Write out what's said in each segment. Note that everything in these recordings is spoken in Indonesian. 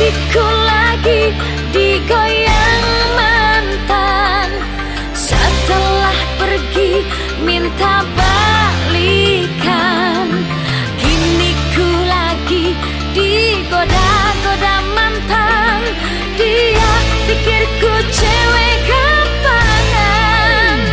hatiku lagi digoyang mantan. Setelah pergi minta balikan, kini ku lagi digoda-goda mantan. Dia pikirku cewek gampangan.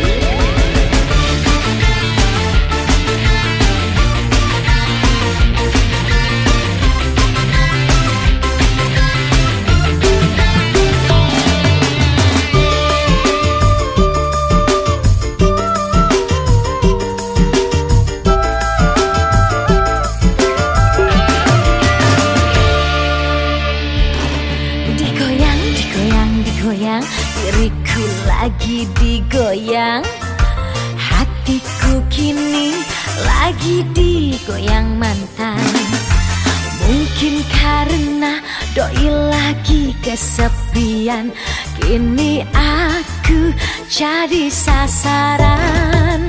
Digoyang, diriku lagi digoyang. Hatiku kini lagi digoyang mantan. Mungkin karena doi lagi kesepian, kini aku jadi sasaran.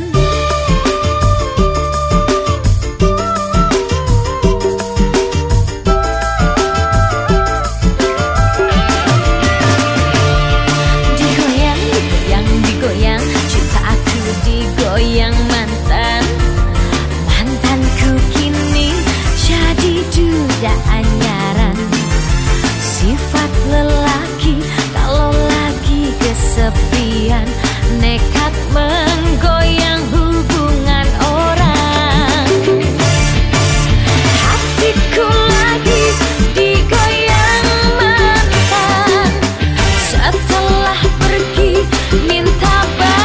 Goyang mantan, mantanku kini jadi duda anyaran. Sifat lelaki kalau lagi kesepian, nekat menggoyang hubungan orang. Hatiku lagi digoyang mantan. Setelah pergi minta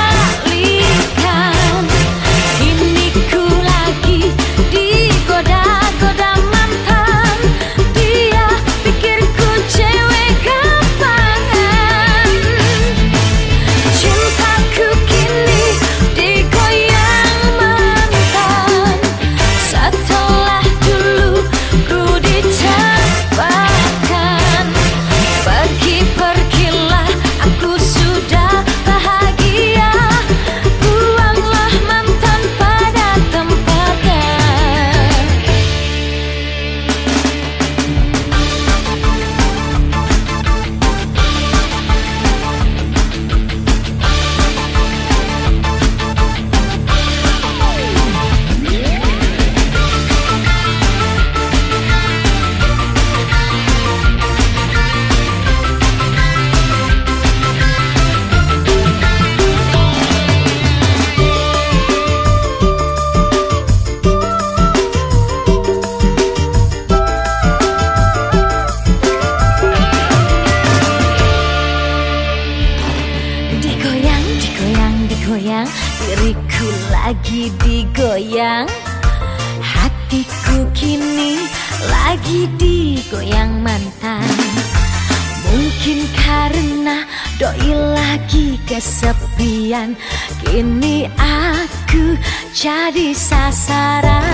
digoyang, diriku lagi digoyang. Hatiku kini lagi digoyang mantan. Mungkin karena doi lagi kesepian, kini aku jadi sasaran.